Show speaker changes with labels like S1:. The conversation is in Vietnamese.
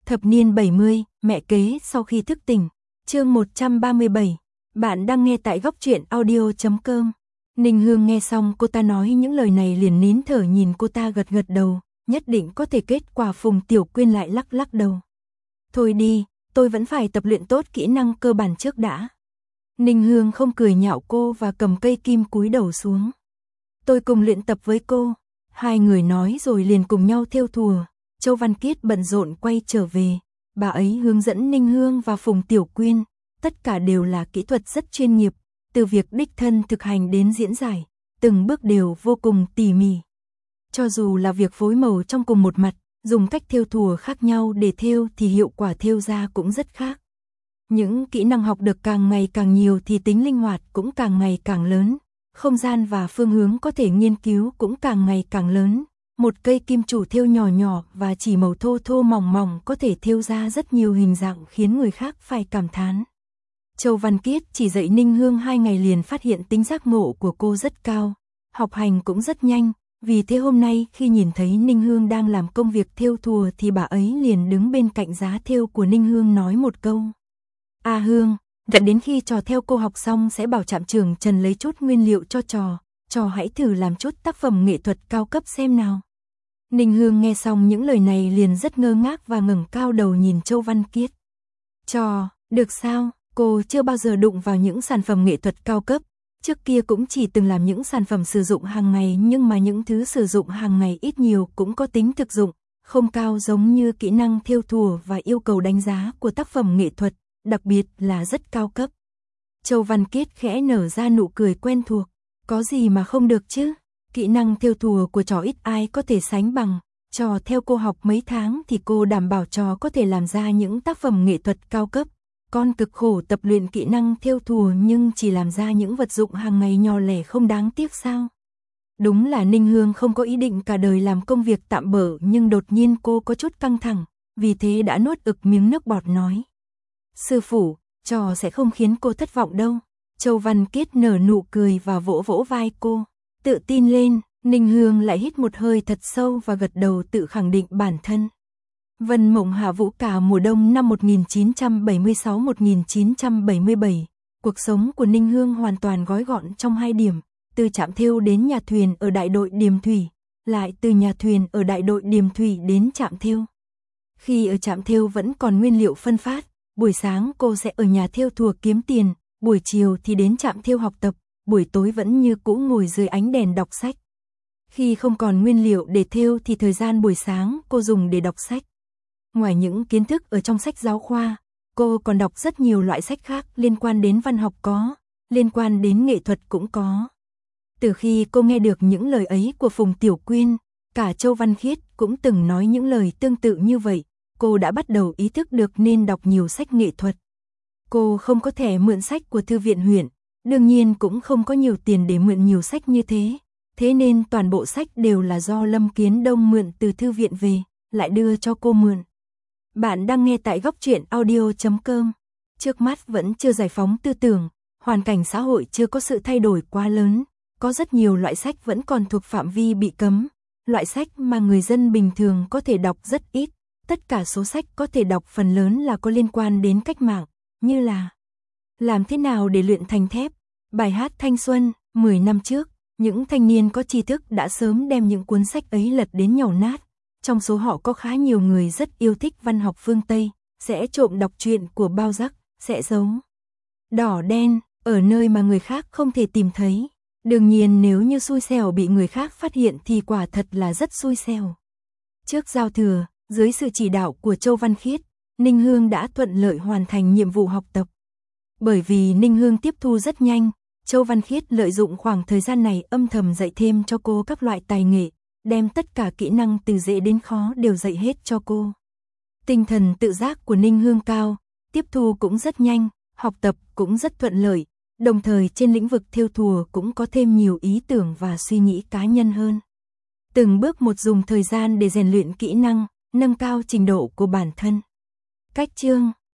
S1: Thập niên 70, mẹ kế sau khi thức tỉnh. Chương 137. Bạn đang nghe tại góc truyện audio.com. Ninh Hương nghe xong cô ta nói những lời này liền nín thở nhìn cô ta gật gật đầu, nhất định có thể kết quả. Phùng Tiểu Quyên lại lắc lắc đầu. Thôi đi, tôi vẫn phải tập luyện tốt kỹ năng cơ bản trước đã. Ninh Hương không cười nhạo cô và cầm cây kim cúi đầu xuống. Tôi cùng luyện tập với cô. Hai người nói rồi liền cùng nhau thêu thùa. Châu Văn Kiết bận rộn quay trở về. Bà ấy hướng dẫn Ninh Hương và Phùng Tiểu Quyên. Tất cả đều là kỹ thuật rất chuyên nghiệp. Từ việc đích thân thực hành đến diễn giải. Từng bước đều vô cùng tỉ mỉ. Cho dù là việc phối màu trong cùng một mặt, dùng cách thêu thùa khác nhau để thêu thì hiệu quả thêu ra cũng rất khác. Những kỹ năng học được càng ngày càng nhiều thì tính linh hoạt cũng càng ngày càng lớn. Không gian và phương hướng có thể nghiên cứu cũng càng ngày càng lớn. Một cây kim chủ thêu nhỏ nhỏ và chỉ màu thô thô mỏng mỏng có thể thêu ra rất nhiều hình dạng khiến người khác phải cảm thán. Châu Văn Kiết chỉ dạy Ninh Hương 2 ngày liền phát hiện tính giác ngộ của cô rất cao. Học hành cũng rất nhanh. Vì thế hôm nay khi nhìn thấy Ninh Hương đang làm công việc thêu thùa thì bà ấy liền đứng bên cạnh giá thêu của Ninh Hương nói một câu. A Hương, đợi đến khi trò theo cô học xong sẽ bảo trạm trưởng Trần lấy chút nguyên liệu cho trò hãy thử làm chút tác phẩm nghệ thuật cao cấp xem nào. Ninh Hương nghe xong những lời này liền rất ngơ ngác và ngẩng cao đầu nhìn Châu Văn Kiết. Được sao, cô chưa bao giờ đụng vào những sản phẩm nghệ thuật cao cấp. Trước kia cũng chỉ từng làm những sản phẩm sử dụng hàng ngày nhưng mà những thứ sử dụng hàng ngày ít nhiều cũng có tính thực dụng, không cao giống như kỹ năng thêu thùa và yêu cầu đánh giá của tác phẩm nghệ thuật, đặc biệt là rất cao cấp. Châu Văn Kiết khẽ nở ra nụ cười quen thuộc, có gì mà không được chứ, kỹ năng thêu thùa của trò ít ai có thể sánh bằng, trò theo cô học mấy tháng thì cô đảm bảo trò có thể làm ra những tác phẩm nghệ thuật cao cấp. Con cực khổ tập luyện kỹ năng thêu thùa nhưng chỉ làm ra những vật dụng hàng ngày nhỏ lẻ không đáng tiếc sao? Đúng là Ninh Hương không có ý định cả đời làm công việc tạm bợ nhưng đột nhiên cô có chút căng thẳng, vì thế đã nuốt ực miếng nước bọt nói. Sư phụ, trò sẽ không khiến cô thất vọng đâu. Châu Văn Kiết nở nụ cười và vỗ vỗ vai cô. Tự tin lên, Ninh Hương lại hít một hơi thật sâu và gật đầu tự khẳng định bản thân. Vân Mộng Hạ Vũ cả mùa đông năm 1976-1977, cuộc sống của Ninh Hương hoàn toàn gói gọn trong 2 điểm, từ trạm thêu đến nhà thuyền ở đại đội Điềm Thủy, lại từ nhà thuyền ở đại đội Điềm Thủy đến trạm thêu. Khi ở trạm thêu vẫn còn nguyên liệu phân phát, buổi sáng cô sẽ ở nhà thêu thùa kiếm tiền, buổi chiều thì đến trạm thêu học tập, buổi tối vẫn như cũ ngồi dưới ánh đèn đọc sách. Khi không còn nguyên liệu để thêu thì thời gian buổi sáng cô dùng để đọc sách. Ngoài những kiến thức ở trong sách giáo khoa, cô còn đọc rất nhiều loại sách khác liên quan đến văn học có, liên quan đến nghệ thuật cũng có. Từ khi cô nghe được những lời ấy của Phùng Tiểu Quyên, cả Châu Văn Kiết cũng từng nói những lời tương tự như vậy, cô đã bắt đầu ý thức được nên đọc nhiều sách nghệ thuật. Cô không có thẻ mượn sách của thư viện huyện, đương nhiên cũng không có nhiều tiền để mượn nhiều sách như thế. Thế nên toàn bộ sách đều là do Lâm Kiến Đông mượn từ thư viện về, lại đưa cho cô mượn. Bạn đang nghe tại góc truyện audio.com. Trước mắt vẫn chưa giải phóng tư tưởng, hoàn cảnh xã hội chưa có sự thay đổi quá lớn, có rất nhiều loại sách vẫn còn thuộc phạm vi bị cấm, loại sách mà người dân bình thường có thể đọc rất ít, tất cả số sách có thể đọc phần lớn là có liên quan đến cách mạng, như là làm thế nào để luyện thành thép, bài hát thanh xuân, 10 năm trước, những thanh niên có tri thức đã sớm đem những cuốn sách ấy lật đến nhàu nát. Trong số họ có khá nhiều người rất yêu thích văn học phương Tây, sẽ trộm đọc truyện của Balzac, sẽ giấu đỏ đen ở nơi mà người khác không thể tìm thấy. Đương nhiên nếu như xui xẻo bị người khác phát hiện thì quả thật là rất xui xẻo. Trước giao thừa, dưới sự chỉ đạo của Châu Văn Kiết, Ninh Hương đã thuận lợi hoàn thành nhiệm vụ học tập. Bởi vì Ninh Hương tiếp thu rất nhanh, Châu Văn Kiết lợi dụng khoảng thời gian này âm thầm dạy thêm cho cô các loại tài nghệ, đem tất cả kỹ năng từ dễ đến khó đều dạy hết cho cô. Tinh thần tự giác của Ninh Hương cao, tiếp thu cũng rất nhanh, học tập cũng rất thuận lợi, đồng thời trên lĩnh vực thêu thùa cũng có thêm nhiều ý tưởng và suy nghĩ cá nhân hơn. Từng bước một dùng thời gian để rèn luyện kỹ năng, nâng cao trình độ của bản thân. Cách chương,